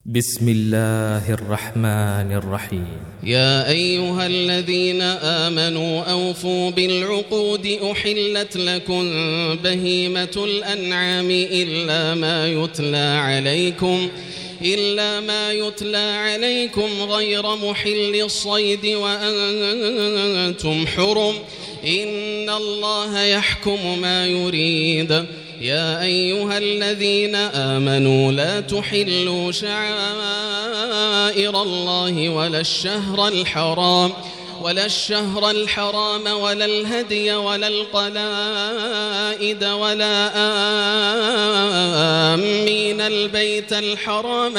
بسم الله الرحمن الرحيم. يا أيها الذين آمنوا أوفوا بالعقود أحلت لكم بهيمة الأنعام إلا ما يتلى عليكم غير محل الصيد وأنتم حرم إن الله يحكم ما يريد. يا أيها الذين آمنوا لا تحلوا شعائر الله ولا الشهر الحرام ولا الهدي ولا القلائد ولا آمين البيت الحرام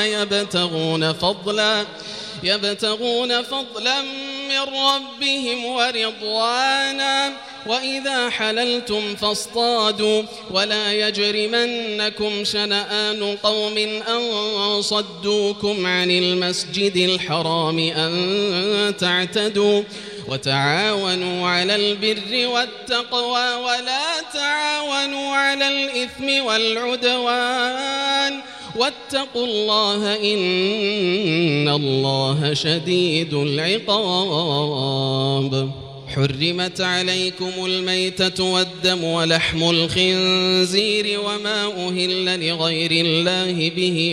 يبتغون فضلا من ربهم ورضوانا وإذا حللتم فاصطادوا ولا يجرمنكم شنآن قوم أن صدوكم عن المسجد الحرام أن تعتدوا وتعاونوا على البر والتقوى ولا تعاونوا على الإثم والعدوان واتقوا الله إن الله شديد العقاب. حرمت عليكم الميتة والدم ولحم الخنزير وما أهل لغير الله به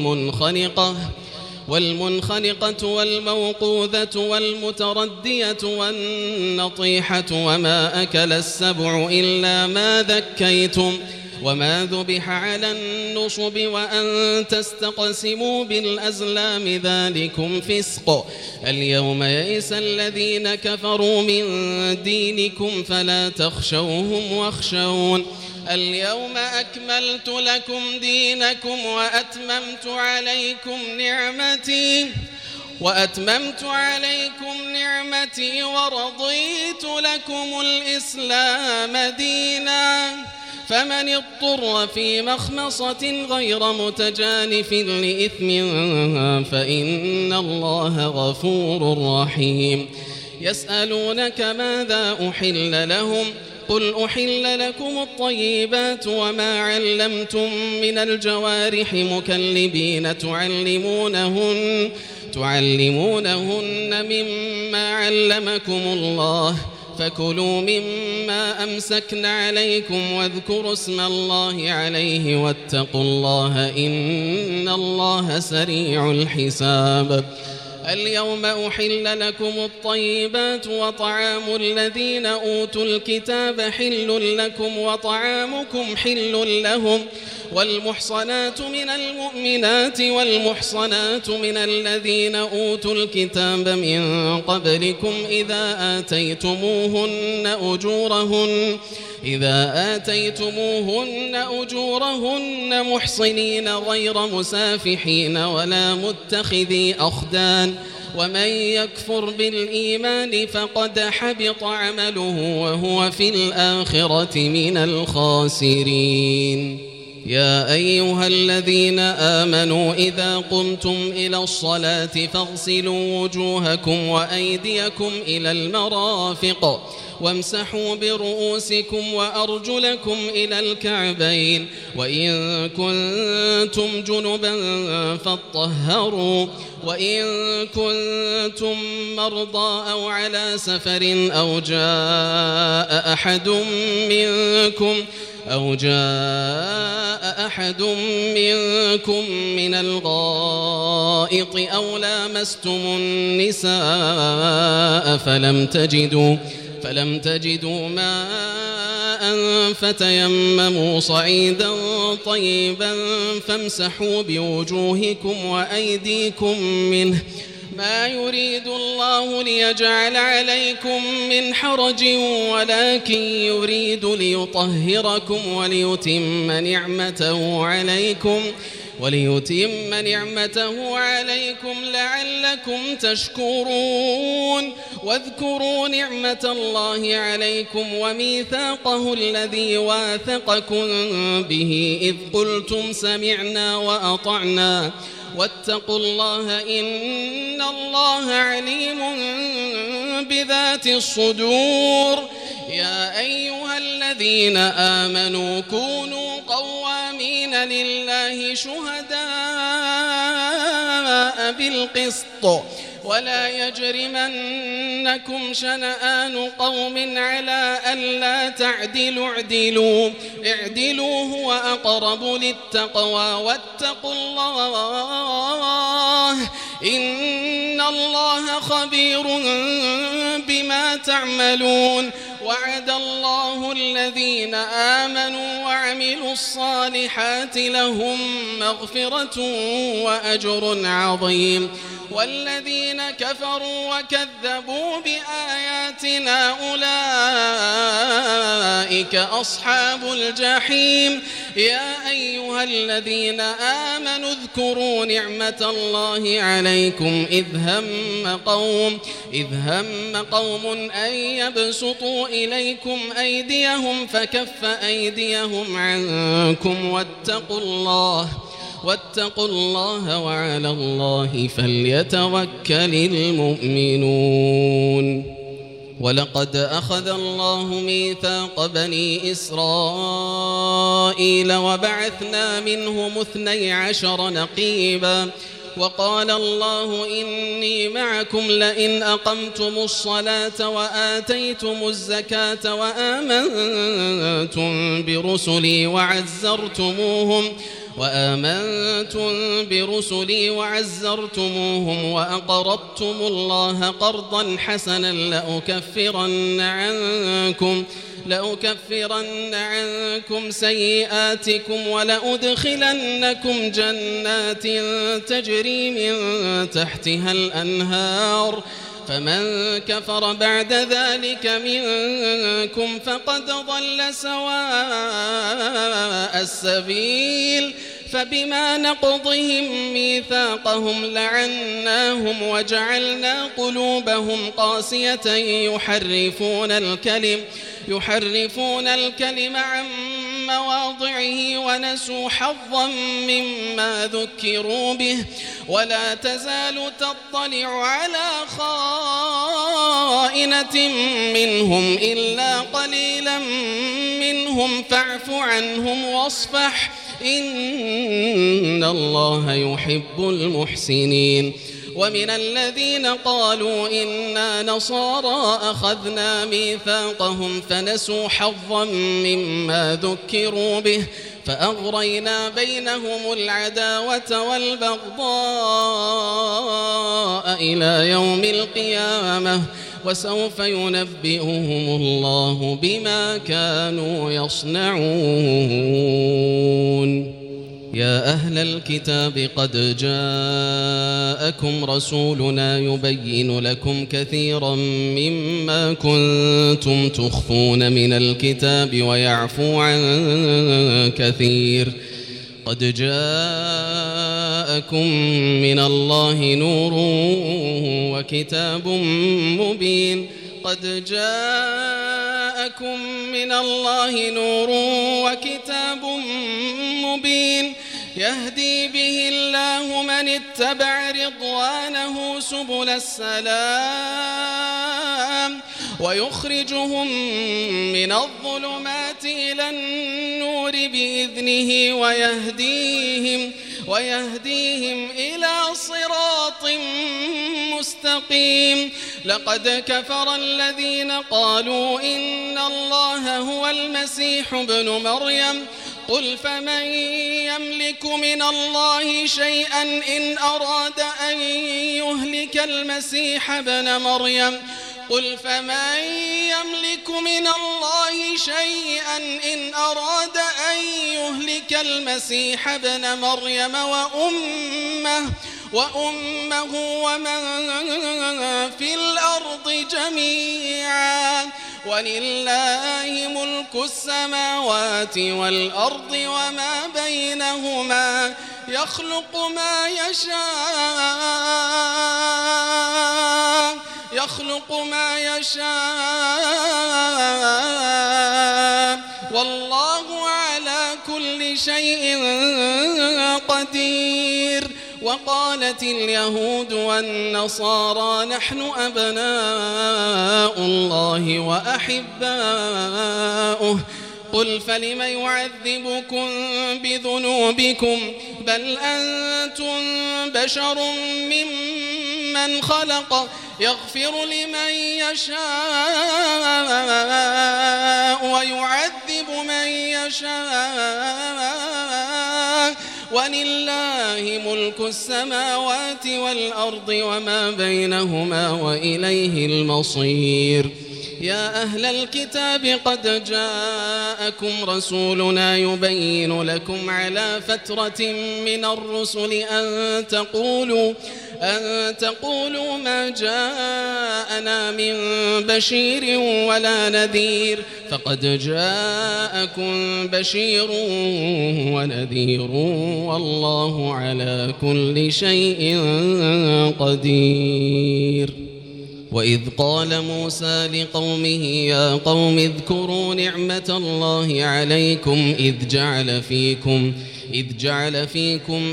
والمنخنقة والموقوذة والمتردية والنطيحة وما أكل السبع إلا ما ذكيتم وما ذبح على النصب وأن تستقسموا بالأزلام ذلكم فسق. اليوم يئس الذين كفروا من دينكم فلا تخشوهم واخشون. اليوم أكملت لكم دينكم وأتممت عليكم نعمتي ورضيت لكم الإسلام دينا. فمن اضطر في مخمصة غير متجانف لإثم فإن الله غفور رحيم. يسألونك ماذا أحل لهم قل أحل لكم الطيبات وما علمتم من الجوارح مكلبين تعلمونهن مما علمكم الله فكلوا مما أمسكن عليكم واذكروا اسم الله عليه واتقوا الله إن الله سريع الحساب. اليوم أحل لكم الطيبات وطعام الذين أوتوا الكتاب حل لكم وطعامكم حل لهم والمحصنات من المؤمنات والمحصنات من الذين أوتوا الكتاب من قبلكم إذا آتيتموهن أجورهن محصنين غير مسافحين ولا متخذي أخدان ومن يكفر بالإيمان فقد حبط عمله وهو في الآخرة من الخاسرين. يا أيها الذين آمنوا إذا قمتم إلى الصلاة فاغسلوا وجوهكم وأيديكم إلى المرافق وامسحوا برؤوسكم وأرجلكم إلى الكعبين وإن كنتم جنبا فاطهروا وإن كنتم مرضى أو على سفر أو جاء أحد منكم من الغائط أو لامستم النساء فلم تجدوا ماء فتيمموا صعيدا طيبا فامسحوا بوجوهكم وأيديكم منه ما يريد الله ليجعل عليكم من حرج ولكن يريد ليطهركم وليتم نعمته عليكم لعلكم تشكرون. واذكروا نعمة الله عليكم وميثاقه الذي واثقكم به إذ قلتم سمعنا وأطعنا واتقوا الله إن الله عليم بذات الصدور. يا أيها الذين آمنوا كونوا قوامين لله شهداء بالقسط ولا يجرمنكم شنآن قوم على ألا تعدلوا اعدلوا هو أقرب للتقوى واتقوا الله إن الله خبير بما تعملون وعد الله الذين آمنوا وعملوا الصالحات لهم مغفرة وأجر عظيم والذين كفروا وكذبوا بآياتنا أولئك أصحاب الجحيم يا أيها الذين آمنوا اذكروا نعمة الله عليكم إذ هم قوم أن يبسطوا إليكم أيديهم فكف أيديهم عنكم واتقوا الله وعلى الله فليتوكل المؤمنون ولقد أخذ الله ميثاق بني إسرائيل وبعثنا منهم 12 نقيبا وقال الله إني معكم لئن أقمتم الصلاة وآتيتم الزكاة وآمنتم برسلي وأقرضتم الله قرضا حسنا لأكفرن عنكم سيئاتكم ولأدخلنكم جنات تجري من تحتها الأنهار فمن كفر بعد ذلك منكم فقد ضل سواء السبيل فبما نقضهم ميثاقهم لعناهم وجعلنا قلوبهم قاسية يحرفون الكلم عن مواضعه ونسوا حظا مما ذكروا به ولا تزال تطلع على خائنة منهم إلا قليلا منهم فاعف عنهم واصفح إن الله يحب المحسنين ومن الذين قالوا إنا نصارى أخذنا ميثاقهم فنسوا حظا مما ذكروا به فأغرينا بينهم العداوة والبغضاء إلى يوم القيامة وسوف ينبئهم الله بما كانوا يصنعون يا أهل الكتاب قد جاءكم رسولنا يبين لكم كثيرا مما كنتم تخفون من الكتاب ويعفو عن كثير قد جاءكم من الله نور وكتاب مبين يهدي به الله من اتبع رضوانه سبل السلام ويخرجهم من الظلمات إلى النور بإذنه ويهديهم إلى صراط مستقيم لقد كفر الذين قالوا إن الله هو المسيح ابن مريم قل فمن يملك من الله شيئا إن أراد أن يهلك المسيح ابن مريم وأمه ومن في الأرض جميعا ولله ملك السماوات والأرض وما بينهما يخلق ما يشاء والله على كل شيء قدير وقالت اليهود والنصارى نحن أبناء الله وأحباؤه قل فلم يعذبكم بذنوبكم بل أنتم بشر ممن خلق يغفر لمن يشاء ويعذب من يشاء ولله ملك السماوات والأرض وما بينهما وإليه المصير. يا أهل الكتاب قد جاءكم رسولنا يبين لكم على فترة من الرسل أن تقولوا ما جاءنا من بشير ولا نذير فقد جاءكم بشير ونذير والله على كل شيء قدير. وإذ قال موسى لقومه يا قوم اذكروا نعمة الله عليكم إذ جعل فيكم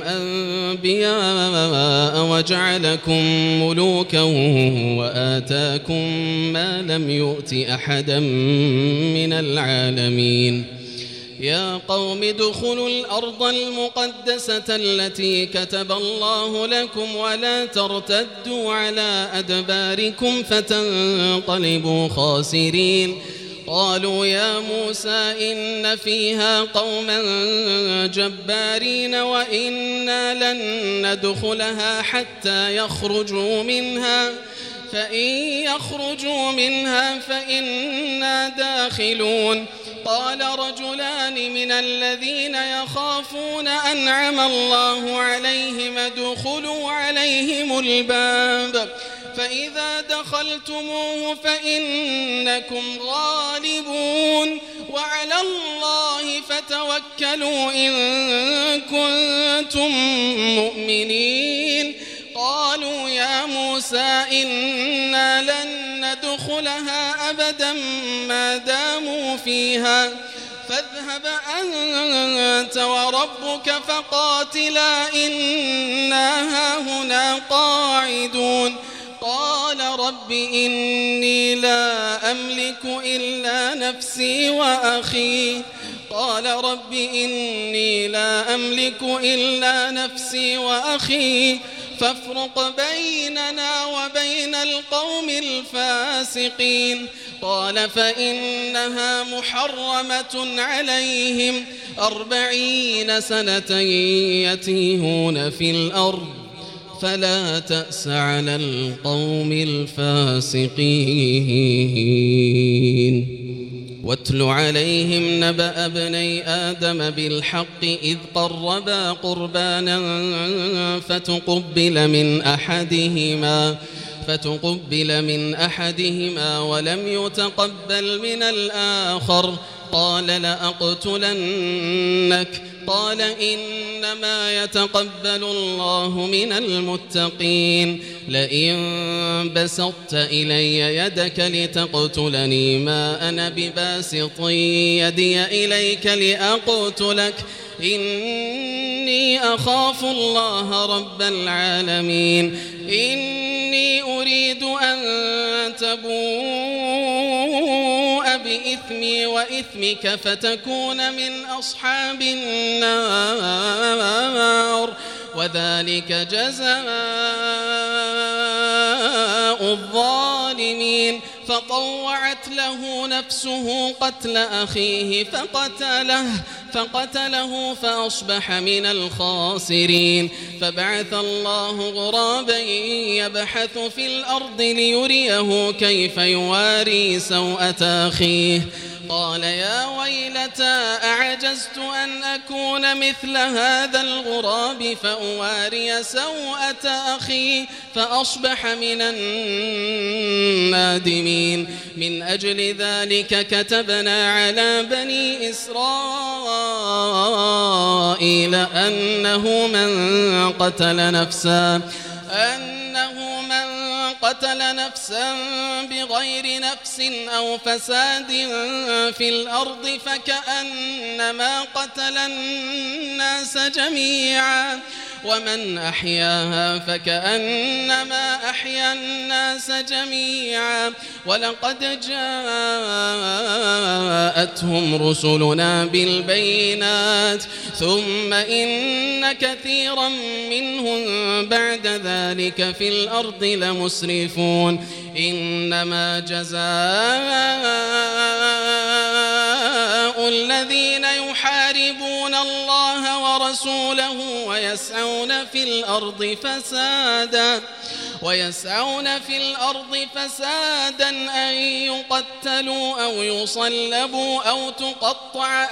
أنبياء وجعلكم ملوكا وآتاكم ما لم يؤت أحدا من العالمين. يا قوم ادخلوا الأرض المقدسة التي كتب الله لكم ولا ترتدوا على أدباركم فتنقلبوا خاسرين. قالوا يا موسى إن فيها قوما جبارين وإنا لن ندخلها حتى يخرجوا منها فإن يخرجوا منها فإنا داخلون. قال رجلان من الذين يخافون أنعم الله عليهم ادخلوا عليهم الباب فإذا دخلتموه فإنكم غالبون وعلى الله فتوكلوا إن كنتم مؤمنين. قالوا يا موسى إنا لن ندخلها أبدا ما داموا فيها فاذهب أنت وربك فقاتلا إنا هاهنا قاعدون. قال رب إني لا أملك إلا نفسي وأخي فافرق بيننا وبين القوم الفاسقين. قال فإنها محرمة عليهم 40 سنة يتيهون في الأرض فلا تأس على القوم الفاسقين. واتل عليهم نبأ ابني آدم بالحق إذ قربا قربانا فتقبل من أحدهما ولم يتقبل من الآخر قال لأقتلنك. قال إنما يتقبل الله من المتقين. لئن بسطت إلي يدك لتقتلني ما أنا بباسط يدي إليك لأقتلك إني أخاف الله رب العالمين. إني أريد أن تبوء بإثمي وإثمك فتكون من أصحاب النار وذلك جزاء الظالمين. فطوعت له نفسه قتل أخيه فقتله فأصبح من الخاسرين. فبعث الله غرابا يبحث في الأرض ليريه كيف يواري سوءة أخيه. قال يا ويلتى أعجزت أن أكون مثل هذا الغراب فأواري سوءة أخي فأصبح من النادمين. من أجل ذلك كتبنا على بني إسرائيل أنه من قتل نفسا بغير نفس أو فساد في الأرض فكأنما قتل الناس جميعا ومن أحياها فكأنما أحيا الناس جميعا ولقد جاءتهم رسلنا بالبينات ثم إن كثيرا منهم بعد ذلك في الأرض لمسرفون إنما جزاء الذين يحاربون الله ورسوله ويسعون في الأرض فسادا أن يقتلوا أو يصلبوا أو تقطع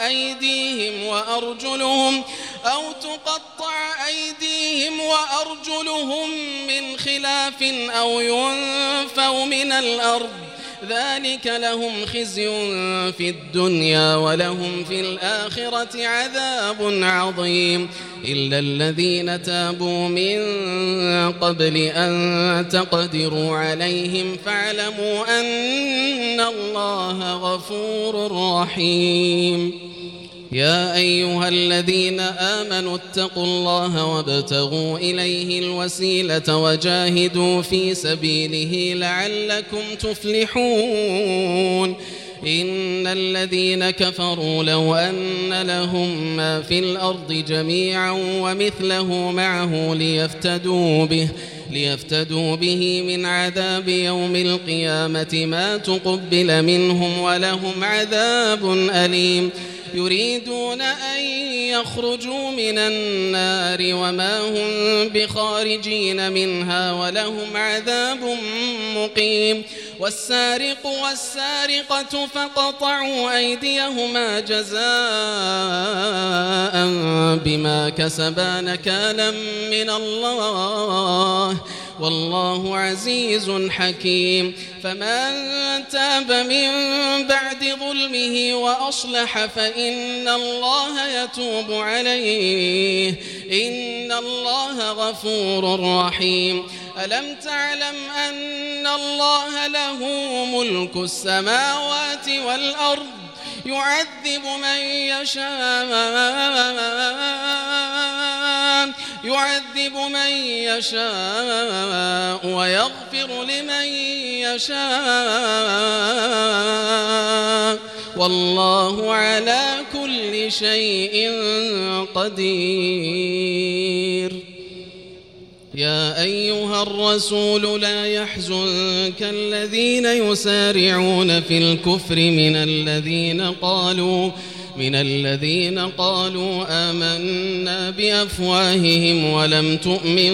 أيديهم وأرجلهم من خلاف أو ينفوا من الأرض ذلك لهم خزي في الدنيا ولهم في الآخرة عذاب عظيم إلا الذين تابوا من قبل أن تقدروا عليهم فاعلموا أن الله غفور رحيم يا أيها الذين آمنوا اتقوا الله وابتغوا إليه الوسيلة وجاهدوا في سبيله لعلكم تفلحون إن الذين كفروا لو أن لهم ما في الأرض جميعا ومثله معه ليفتدوا به من عذاب يوم القيامة ما تقبل منهم ولهم عذاب أليم يريدون أن يخرجوا من النار وما هم بخارجين منها ولهم عذاب مقيم والسارق والسارقة فقطعوا أيديهما جزاء بما كسبا نكالا من الله والله عزيز حكيم فمن تاب من بعد ظلمه وأصلح فإن الله يتوب عليه إن الله غفور رحيم ألم تعلم أن الله له ملك السماوات والأرض يعذب من يشاء ويغفر لمن يشاء والله على كل شيء قدير يا أيها الرسول لا يحزنك الذين يسارعون في الكفر من الذين قالوا آمنا بأفواههم ولم تؤمن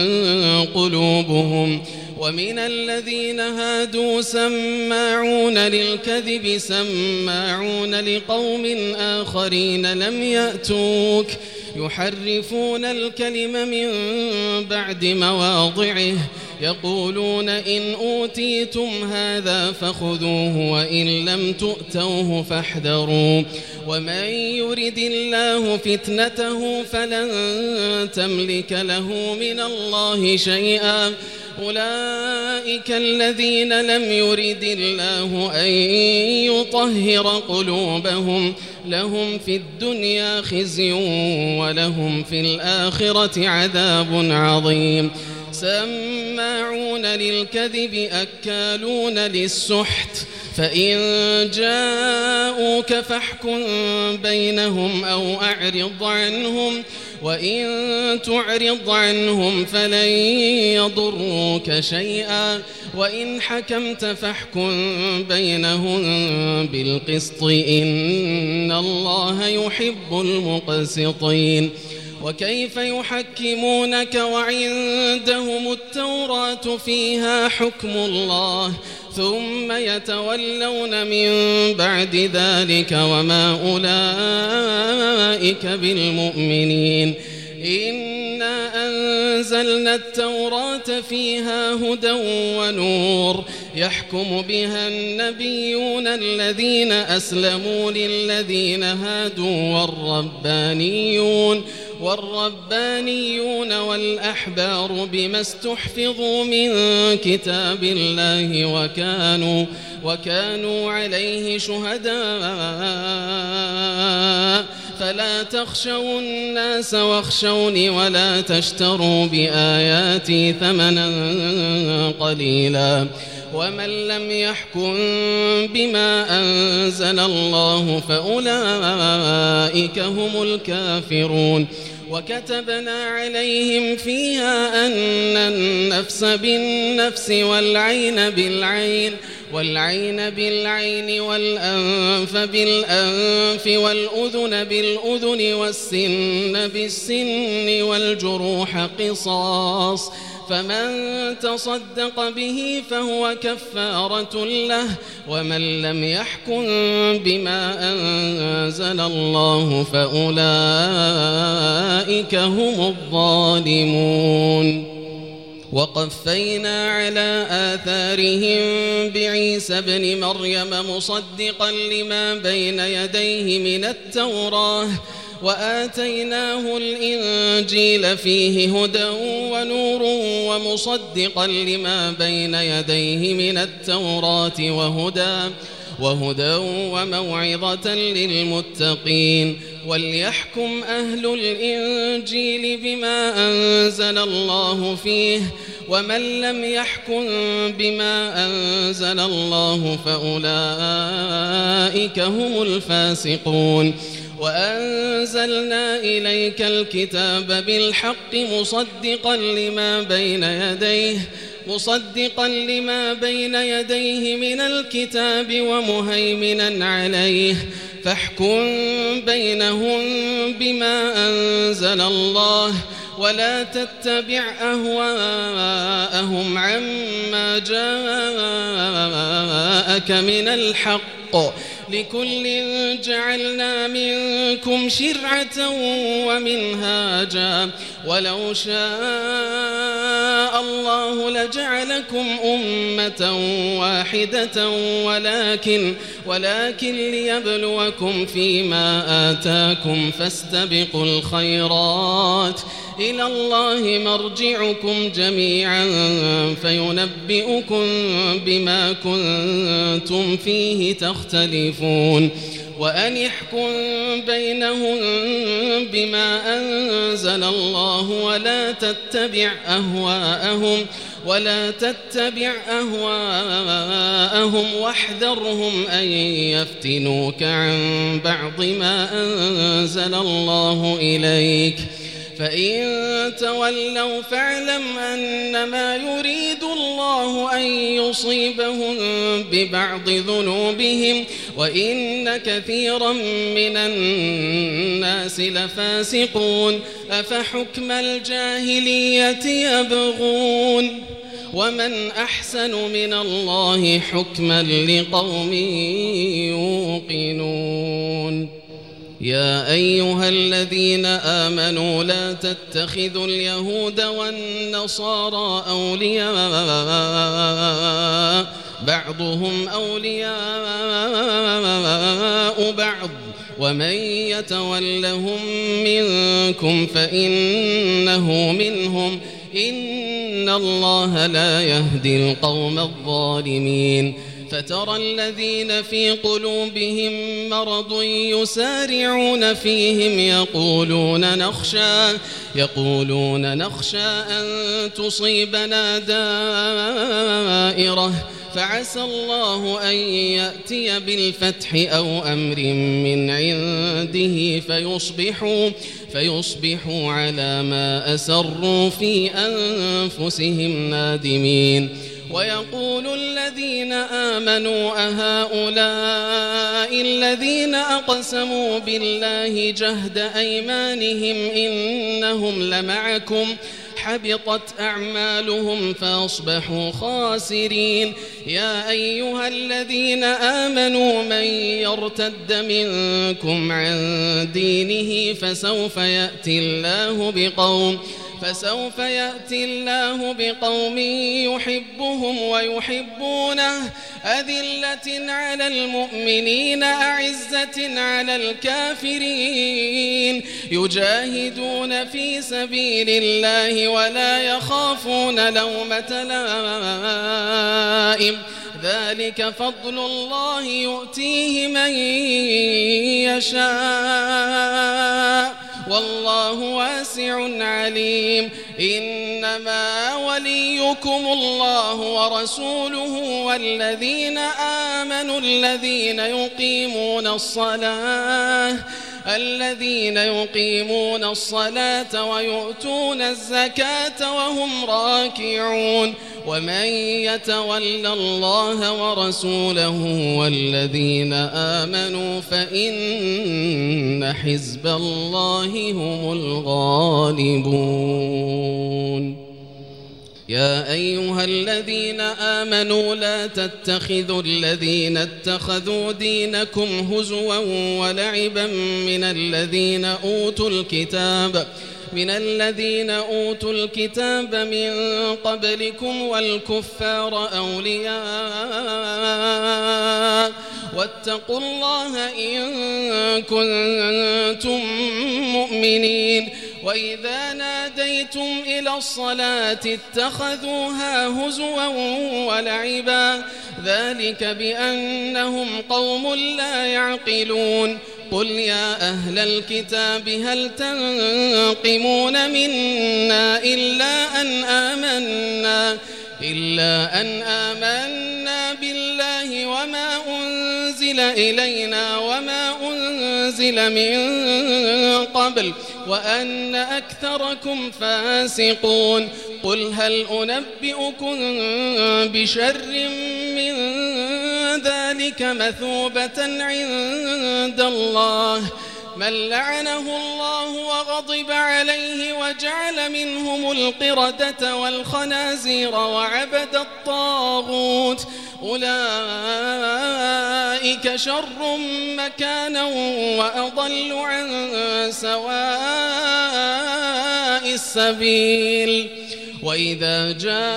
قلوبهم ومن الذين هادوا سماعون للكذب سماعون لقوم آخرين لم يأتوك يحرفون الكلم من بعد مواضعه يقولون إن أوتيتم هذا فخذوه وإن لم تؤتوه فاحذروا ومن يرد الله فتنته فلن تملك له من الله شيئا أولئك الذين لم يرد الله أن يطهر قلوبهم لهم في الدنيا خزي ولهم في الآخرة عذاب عظيم سماعون للكذب أكالون للسحت فإن جاءوك فاحكم بينهم أو أعرض عنهم وإن تعرض عنهم فلن يضروك شيئا وإن حكمت فاحكم بينهم بالقسط إن الله يحب المقسطين وكيف يحكمونك وعندهم التوراة فيها حكم الله ثم يتولون من بعد ذلك وما أولئك بالمؤمنين إنا أنزلنا التوراة فيها هدى ونور يحكم بها النبيون الذين أسلموا للذين هادوا والربانيون والأحبار بما استحفظوا من كتاب الله وكانوا عليه شهداء فلا تخشوا الناس واخشوني ولا تشتروا بآياتي ثمنا قليلا ومن لم يحكم بما أنزل الله فأولئك هم الكافرون وكتبنا عليهم فيها أن النفس بالنفس والعين بالعين والأنف بالأنف والأذن بالأذن والسن بالسن والجروح قصاص فمن تصدق به فهو كفارة له ومن لم يحكم بما أنزل الله فأولئك هم الظالمون وقفينا على آثارهم بعيسى ابن مريم مصدقا لما بين يديه من التوراة وآتيناه الإنجيل فيه هدى ونور ومصدقا لما بين يديه من التوراة وهدى وموعظة للمتقين وليحكم أهل الإنجيل بما أنزل الله فيه ومن لم يحكم بما أنزل الله فأولئك هم الفاسقون وأنزلنا إليك الكتاب بالحق مصدقا لما بين يديه من الكتاب ومهيمنا عليه فاحكم بينهم بما أنزل الله ولا تتبع أهواءهم عما جاءك من الحق لكل جعلنا منكم شرعة ومنهاجا ولو شاء الله لجعلكم أمة واحدة ولكن ليبلوكم فيما آتاكم فاستبقوا الخيرات إلى الله مرجعكم جميعا فينبئكم بما كنتم فيه تختلفون وأن يحكم بينهم بما أنزل الله ولا تتبع أهواءهم واحذرهم أن يفتنوك عن بعض ما أنزل الله إليك فإن تولوا فاعلم أنما يريد الله أن يصيبهم ببعض ذنوبهم وإن كثيرا من الناس لفاسقون أفحكم الجاهلية يبغون ومن أحسن من الله حكما لقوم يوقنون يا أيها الذين آمنوا لا تتخذوا اليهود والنصارى أولياء بعضهم أولياء بعض ومن يتولهم منكم فإنه منهم إن الله لا يهدي القوم الظالمين فترى الذين في قلوبهم مرض يسارعون فيهم يقولون نخشى أن تصيبنا دائرة فعسى الله أن يأتي بالفتح أو أمر من عنده فيصبحوا على ما أسروا في أنفسهم نادمين ويقول الذين آمنوا أهؤلاء الذين أقسموا بالله جهد أيمانهم إنهم لمعكم حبطت أعمالهم فأصبحوا خاسرين يا أيها الذين آمنوا من يرتد منكم عن دينه فسوف يأتي الله بقوم يحبهم ويحبونه أذلة على المؤمنين أعزة على الكافرين يجاهدون في سبيل الله ولا يخافون لومة لائم ذلك فضل الله يؤتيه من يشاء والله واسع عليم إنما وليكم الله ورسوله والذين آمنوا الذين يقيمون الصلاة ويؤتون الزكاة وهم راكعون ومن يتول الله ورسوله والذين آمنوا فإن حزب الله هم الغالبون يا أيها الذين آمنوا لا تتخذوا الذين اتخذوا دينكم هزوا ولعبا من الذين أوتوا الكتاب من قبلكم والكفار أولياء واتقوا الله إن كنتم مؤمنين وإذا ناديتم إلى الصلاة اتخذوها هزوا ولعبا ذلك بأنهم قوم لا يعقلون قل يا أهل الكتاب هل تنقمون منا إلا أن آمنا بالله وما أنزل إلينا وما أنزل من قبل وأن أكثركم فاسقون قل هل أنبئكم بشر من ذلك مثوبة عند الله من لعنه الله وغضب عليه وجعل منهم القردة والخنازير وعبد الطاغوت أولئك شر مكانا وأضل عن سواء السبيل وإذا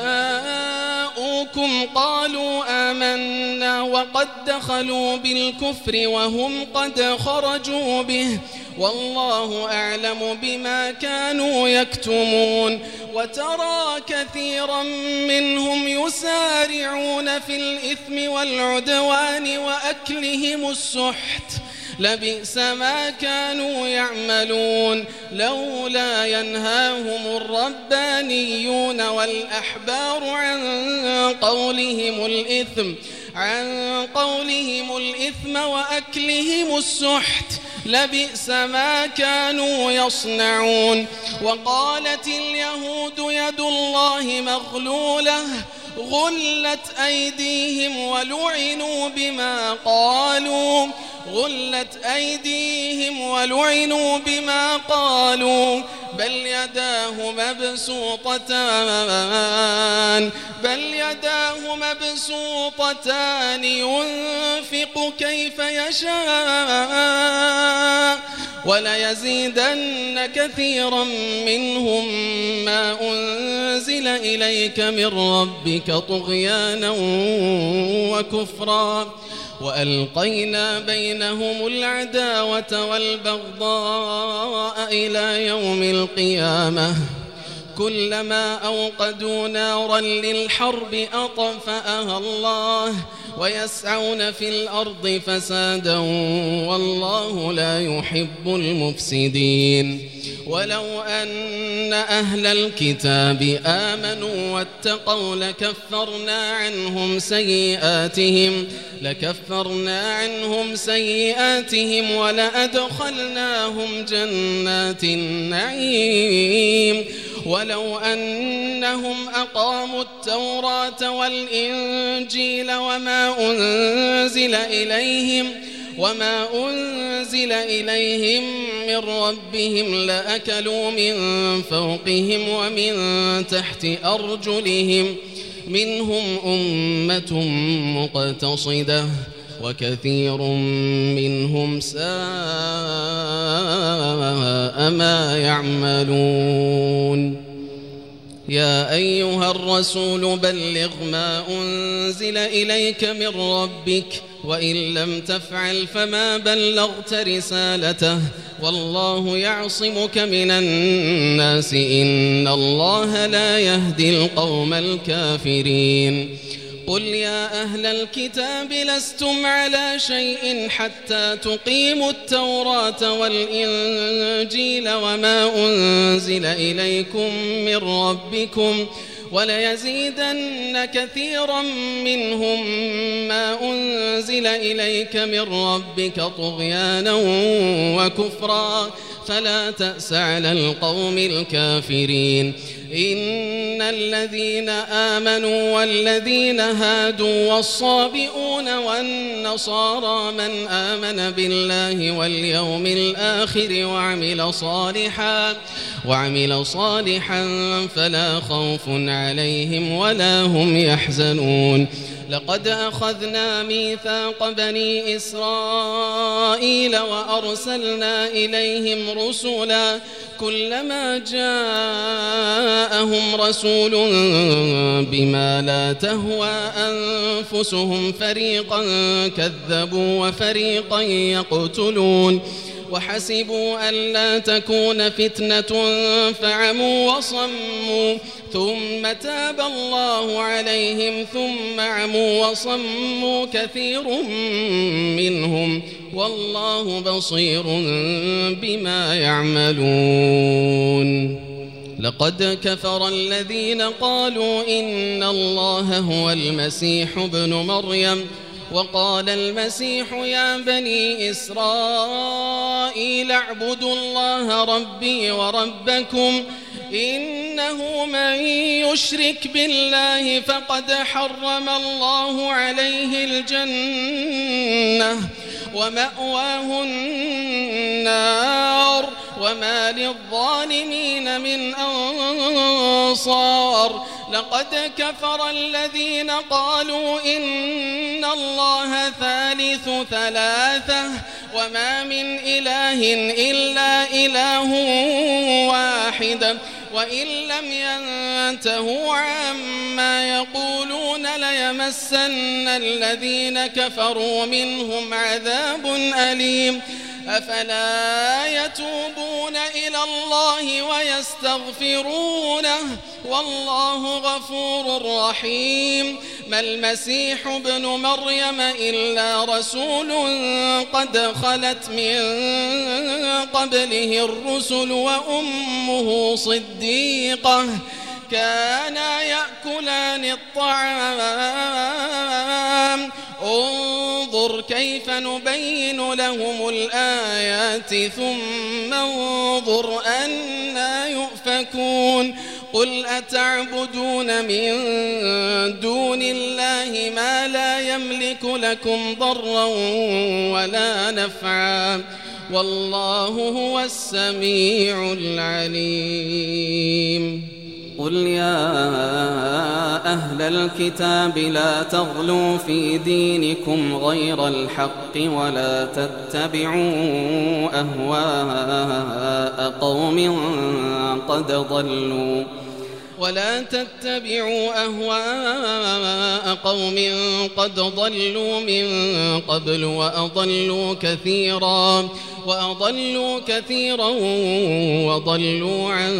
جاءوكم قالوا آمنا وقد دخلوا بالكفر وهم قد خرجوا به والله أعلم بما كانوا يكتمون وترى كثيرا منهم يسارعون في الإثم والعدوان وأكلهم السحت لبئس ما كانوا يعملون لولا ينهاهم الربانيون والأحبار عن قولهم الإثم وأكلهم السحت لبئس ما كانوا يصنعون وقالت اليهود يد الله مغلولة غلت أيديهم ولعنوا بما قالوا بل يداه مبسوطتان ينفق كيف يشاء وليزيدن كثيرا منهم ما أنزل إليك من ربك طغيانا وكفرا وألقينا بينهم العداوة والبغضاء إلى يوم القيامة كلما أوقدوا نارا للحرب أطفأها الله ويسعون في الأرض فسادا والله لا يحب المفسدين ولو أن أهل الكتاب آمنوا واتقوا لكفرنا عنهم سيئاتهم ولأدخلناهم جنات النعيم ولو أنهم أقاموا التوراة والإنجيل وما أنزل إليهم من ربهم لأكلوا من فوقهم ومن تحت أرجلهم منهم أمة مقتصدة وكثير منهم ساء ما يعملون يا أيها الرسول بلغ ما أنزل إليك من ربك وإن لم تفعل فما بلغت رسالته والله يعصمك من الناس إن الله لا يهدي القوم الكافرين قل يا أهل الكتاب لستم على شيء حتى تقيموا التوراة والإنجيل وما أنزل إليكم من ربكم وليزيدن كثيرا منهم ما أنزل إليك من ربك طغيانا وكفرا فلا تأس على القوم الكافرين إن الذين آمنوا والذين هادوا والصابئون والنصارى من آمن بالله واليوم الآخر وعمل صالحا فلا خوف عليهم ولا هم يحزنون لقد أخذنا ميثاق بني إسرائيل وأرسلنا إليهم رسلا كلما جاءهم رسول بما لا تهوى أنفسهم فريقا كذبوا وفريقا يقتلون وحسبوا ألا تكون فتنة فعموا وصموا ثم تاب الله عليهم ثم عموا وصموا كثير منهم والله بصير بما يعملون لقد كفر الذين قالوا إن الله هو المسيح ابن مريم وقال المسيح يا بني إسرائيل اعبدوا الله ربي وربكم إنه من يشرك بالله فقد حرم الله عليه الجنة ومأواه النار وما للظالمين من أنصار لقد كفر الذين قالوا إن الله ثالث ثلاثة وما من إله إلا إله واحد وإن لم ينتهوا عما يقولون ليمسن الذين كفروا منهم عذاب أليم أفلا يتوبون إلى الله ويستغفرونه والله غفور رحيم ما المسيح ابن مريم إلا رسول قد خلت من قبله الرسل وأمه صديقة كانا يأكلان الطعام انظر كيف نبين لهم الآيات ثم انظر أنا يؤفكون قل أتعبدون من دون الله ما لا يملك لكم ضرا ولا نفعا والله هو السميع العليم قل يا أهل الكتاب لا تغلوا في دينكم غير الحق ولا تتبعوا أهواء قوم قد ضلوا من قبل وأضلوا كثيرا وضلوا عن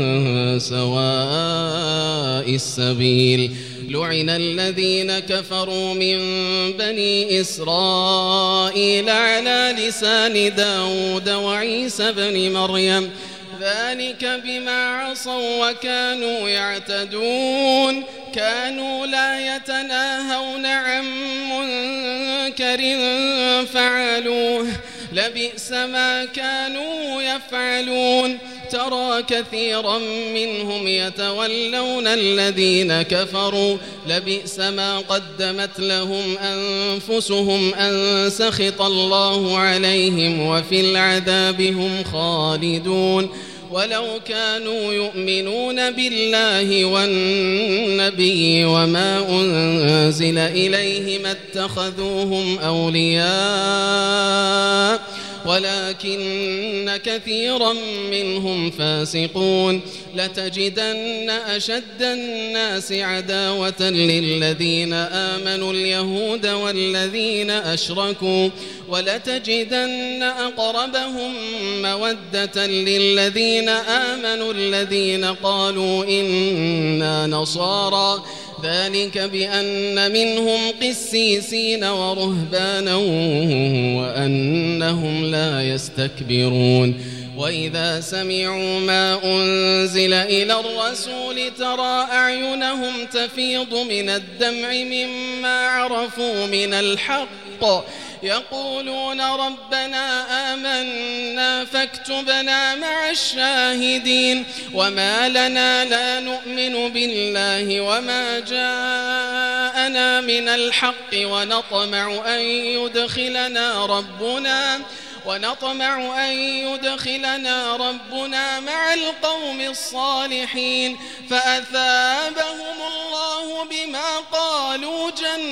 سواء السبيل لعن الذين كفروا من بني إسرائيل على لسان داود وعيسى بن مريم ذلك بما عصوا وكانوا يعتدون كانوا لا يتناهون عن منكر فعلوه لبئس ما كانوا يفعلون ترى كثيرا منهم يتولون الذين كفروا لبئس ما قدمت لهم أنفسهم أن سخط الله عليهم وفي العذاب هم خالدون ولو كانوا يؤمنون بالله والنبي وما أنزل إليه ما اتخذوهم أولياء ولكن كثيرا منهم فاسقون لتجدن أشد الناس عداوة للذين آمنوا اليهود والذين أشركوا ولتجدن أقربهم مودة للذين آمنوا الذين قالوا إنا نصارى ذلك بأن منهم قسيسين ورهبانا وأنهم لا يستكبرون وإذا سمعوا ما أنزل إلى الرسول ترى أعينهم تفيض من الدمع مما عرفوا من الحق يقولون ربنا آمنا فاكتبنا مع الشاهدين وما لنا لا نؤمن بالله وما جاءنا من الحق ونطمع أن يدخلنا ربنا مع القوم الصالحين فأثابهم الله بما قالوا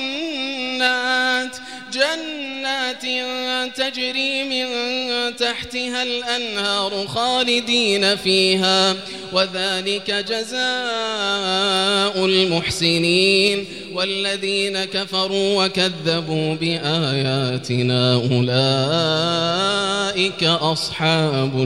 جنات تجري من تحتها الأنهار خالدين فيها وذلك جزاء المحسنين والذين كفروا وكذبوا بآياتنا أولئك أصحاب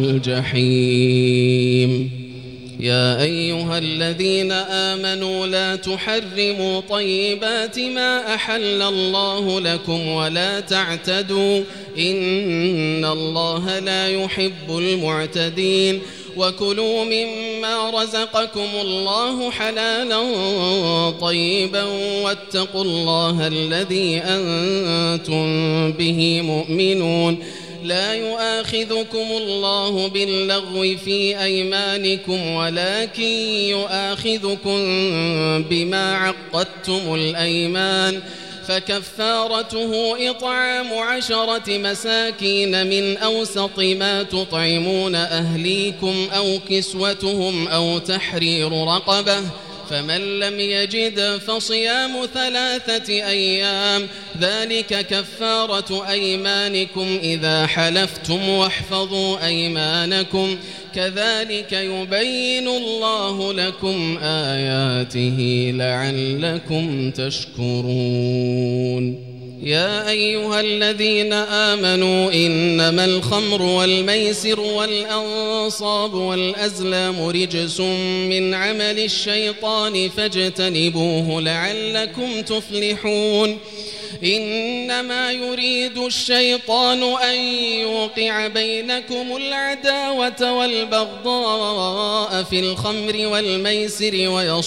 الجحيم يا أيها الذين آمنوا لا تحرموا طيبات ما أحل الله لكم ولا تعتدوا إن الله لا يحب المعتدين وكلوا مما رزقكم الله حلالا طيبا واتقوا الله الذي أنتم به مؤمنون لا يؤاخذكم الله باللغو في أيمانكم ولكن يؤاخذكم بما عقدتم الأيمان فكفارته إطعام 10 مساكين من أوسط ما تطعمون أهليكم أو كسوتهم أو تحرير رقبة فمن لم يجد فصيام 3 أيام ذلك كفارة أيمانكم إذا حلفتم واحفظوا أيمانكم كذلك يبين الله لكم آياته لعلكم تشكرون يا أيها الذين آمنوا إنما الخمر والميسر والأنصاب والأزلام رجس من عمل الشيطان فاجتنبوه لعلكم تفلحون إنما يريد الشيطان أن يوقع بينكم العداوة والبغضاء في الخمر والميسر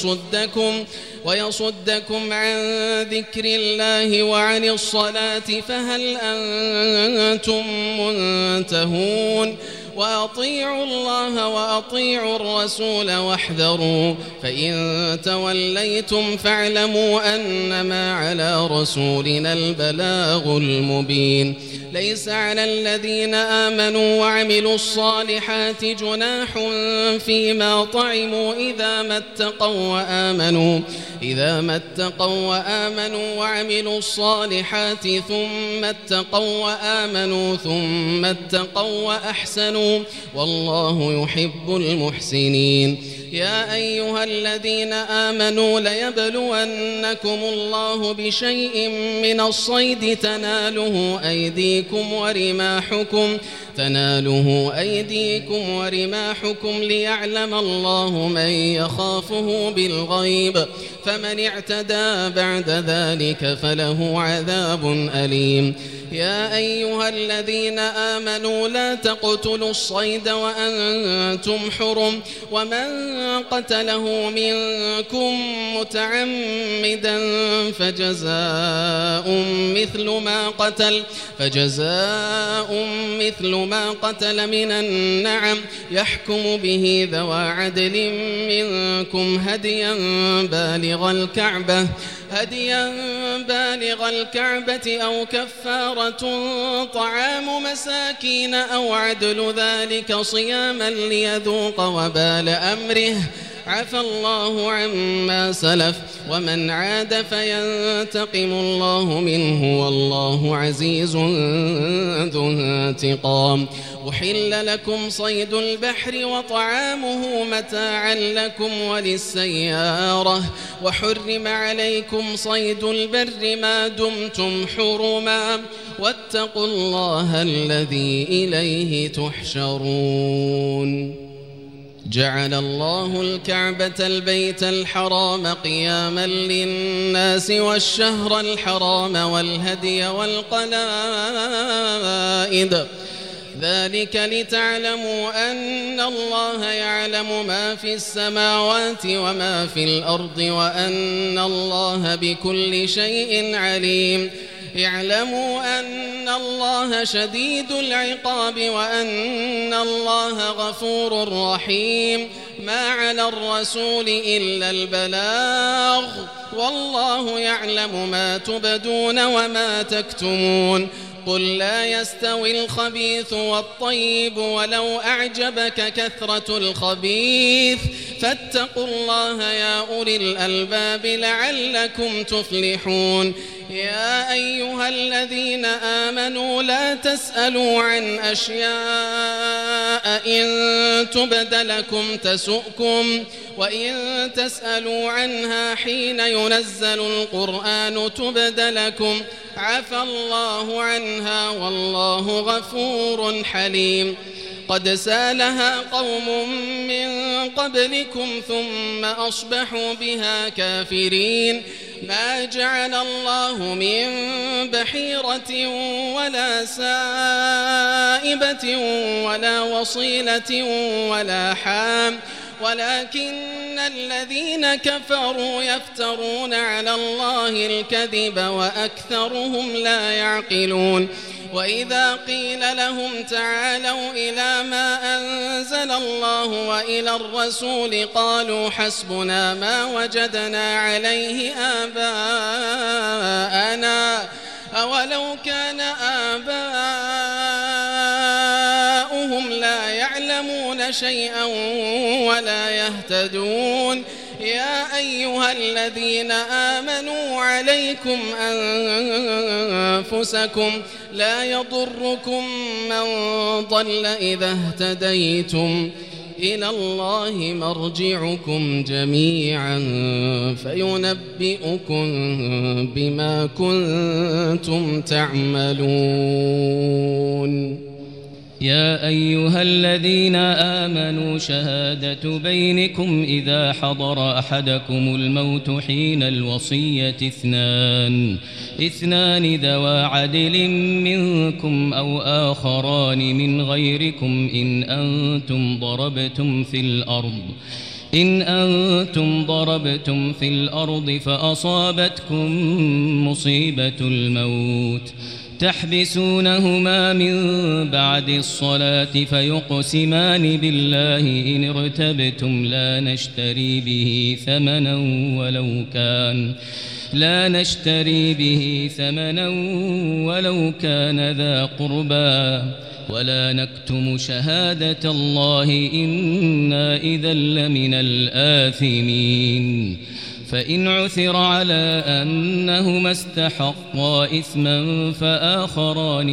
ويصدكم عن ذكر الله وعن الصلاة فهل أنتم منتهون وأطيعوا الله وأطيعوا الرسول واحذروا فإن توليتم فاعلموا أنما على رسولنا البلاغ المبين ليس على الذين آمنوا وعملوا الصالحات جناح فيما طعموا إذا ما اتقوا وآمنوا وعملوا الصالحات ثم اتقوا وأحسنوا والله يحب المحسنين يا أيها الذين آمنوا ليبلونكم الله بشيء من الصيد تناله أيديكم ورماحكم ليعلم الله من يخافه بالغيب فمن اعتدى بعد ذلك فله عذاب أليم يا أيها الذين آمنوا لا تقتلوا الصيد وأنتم حرم ومن قتله منكم متعمدا فجزاء مثل ما قتل من النعم يحكم به ذوى عدل منكم هديا بالغ الكعبة أو كفارة طعام مساكين أو عدل ذلك صياما ليذوق وبال أمره عفى الله عما سلف ومن عاد فينتقم الله منه والله عزيز ذو انتقام أحل لكم صيد البحر وطعامه متاعا لكم وللسيارة وحرم عليكم صيد البر ما دمتم حرما واتقوا الله الذي إليه تحشرون جعل الله الكعبة البيت الحرام قياما للناس والشهر الحرام والهدي والقلائد ذلك لتعلموا أن الله يعلم ما في السماوات وما في الأرض وأن الله بكل شيء عليم اعلموا أن الله شديد العقاب وأن الله غفور رحيم ما على الرسول إلا البلاغ والله يعلم ما تبدون وما تكتمون قل لا يستوي الخبيث والطيب ولو أعجبك كثرة الخبيث فاتقوا الله يا أولي الألباب لعلكم تفلحون يا أيها الذين آمنوا لا تسألوا عن أشياء إن تبد لكم تسؤكم وإن تسألوا عنها حين ينزل القرآن تبد لكم عفى الله عنها والله غفور حليم قد سالها قوم من قبلكم ثم أصبحوا بها كافرين ما جعل الله من بحيرة ولا سائبة ولا وصيلة ولا حام ولكن الذين كفروا يفترون على الله الكذب وأكثرهم لا يعقلون وإذا قيل لهم تعالوا إلى ما أنزل الله وإلى الرسول قالوا حسبنا ما وجدنا عليه آباءنا أولو كان آباؤهم لا يعلمون شيئا ولا يهتدون يا أيها الذين آمنوا عليكم أنفسكم لا يضركم من ضل إذا اهتديتم إلى الله مرجعكم جميعا فينبئكم بما كنتم تعملون يا أيها الذين آمنوا شهادة بينكم إذا حضر أحدكم الموت حين الوصية اثنان ذوى عدل منكم أو آخران من غيركم إن أنتم ضربتم في الأرض فأصابتكم مصيبة الموت تحبسونهما من بعد الصلاة فيقسمان بالله إن ارتبتم لا نشتري به ثمنا ولو كان ذا قربى ولا نكتم شهادة الله إنا إذا لمن الآثمين فإن عثر على أنهما استحقا إثما فآخران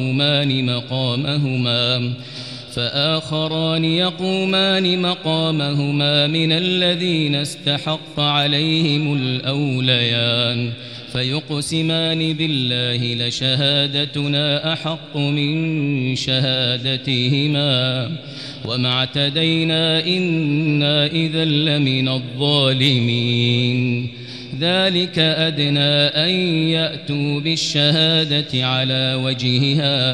يقومان مقامهما من الذين استحق عليهم الأوليان فيقسمان بالله لشهادتنا أحق من شهادتهما وما اعتدينا إنا إذا لمن الظالمين ذلك أدنى أن يأتوا بالشهادة على وجهها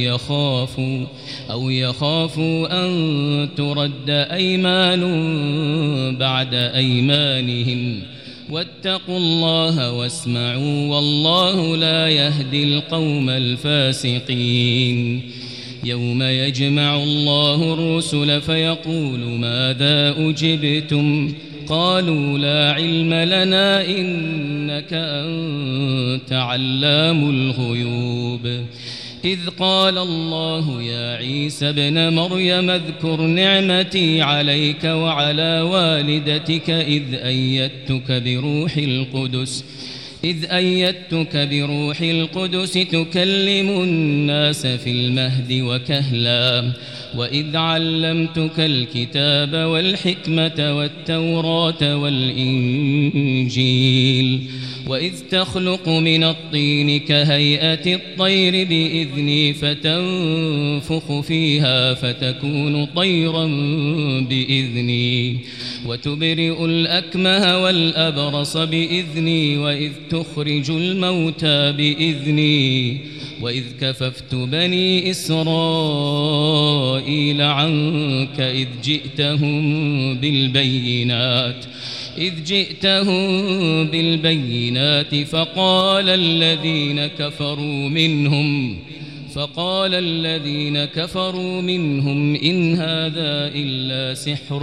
أو يخافوا أن ترد أيمان بعد أيمانهم واتقوا الله واسمعوا والله لا يهدي القوم الفاسقين يوم يجمع الله الرسل فيقول ماذا أجبتم قالوا لا علم لنا إنك أنت علام الغيوب إذ قال الله يا عيسى ابن مريم اذكر نعمتي عليك وعلى والدتك إذ أيدتك بروح القدس تكلم الناس في المهد وكهلا وإذ علمتك الكتاب والحكمة والتوراة والإنجيل وإذ تخلق من الطين كهيئة الطير بإذني فتنفخ فيها فتكون طيرا بإذني وتبرئ الأكمه والأبرص بإذني وإذ تخرج الموتى بإذني وإذ كففت بني إسرائيل عنك إذ جئتهم بالبينات فقال الذين كفروا منهم إن هذا إلا سحر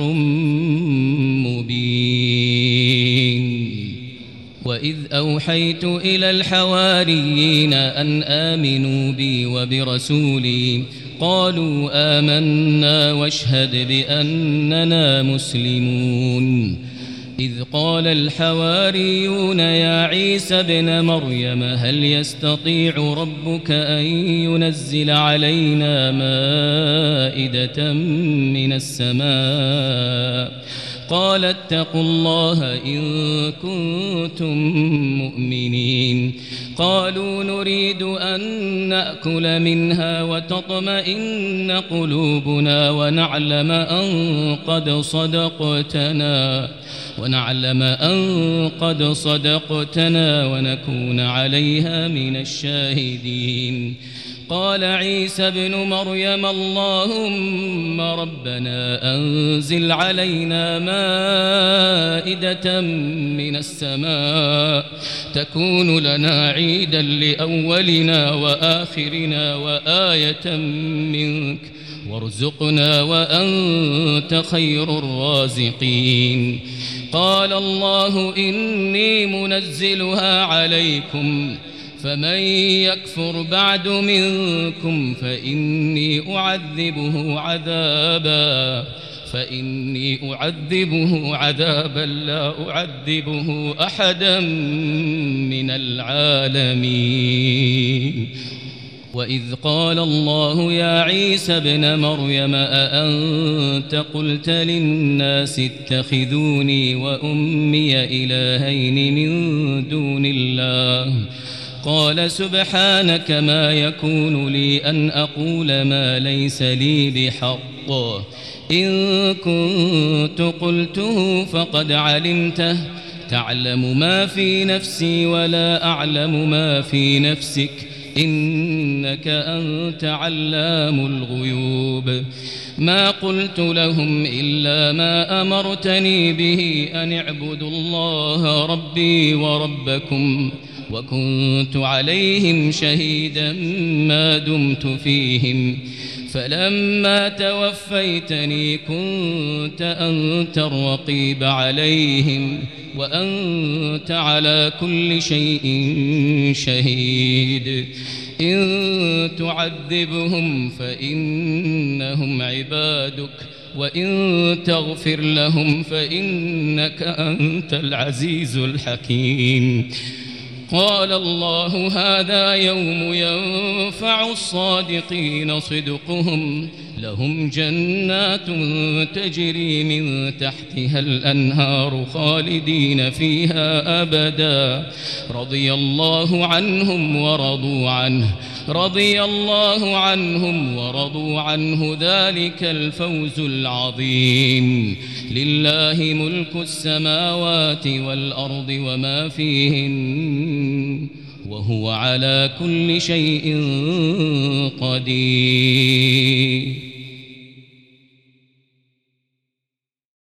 مبين وإذ أوحيت إلى الحواريين أن آمنوا بي وبرسولي قالوا آمنا واشهد بأننا مسلمون إذ قال الحواريون يا عيسى ابن مريم هل يستطيع ربك أن ينزل علينا مائدة من السماء قال اتقوا الله إن كنتم مؤمنين قالوا نريد أن نأكل منها وتطمئن قلوبنا ونعلم أن قد صدقتنا ونكون عليها من الشاهدين قال عيسى ابن مريم اللهم ربنا أنزل علينا مائدة من السماء تكون لنا عيدا لأولنا وآخرنا وآية منك وارزقنا وأنت خير الرازقين قال الله إني منزلها عليكم فمن يكفر بعد منكم فإني أعذبه عذابا لا أعذبه أحدا من العالمين وإذ قال الله يا عيسى ابن مريم أأنت قلت للناس اتخذوني وأمي إلهين من دون الله قال سبحانك ما يكون لي أن أقول ما ليس لي بحق إن كنت قلته فقد علمته تعلم ما في نفسي ولا أعلم ما في نفسك إنك أنت علام الغيوب ما قلت لهم إلا ما أمرتني به أن اعبدوا الله ربي وربكم وكنت عليهم شهيدا ما دمت فيهم فلما توفيتني كنت أنت الرقيب عليهم وأنت على كل شيء شهيد إن تعذبهم فإنهم عبادك وإن تغفر لهم فإنك أنت العزيز الحكيم قال الله هذا يوم ينفع الصادقين صدقهم لهم جنات تجري من تحتها الأنهار خالدين فيها أبدا رضي الله عنهم ورضوا عنه ذلك الفوز العظيم لله ملك السماوات والأرض وما فيهن وهو على كل شيء قدير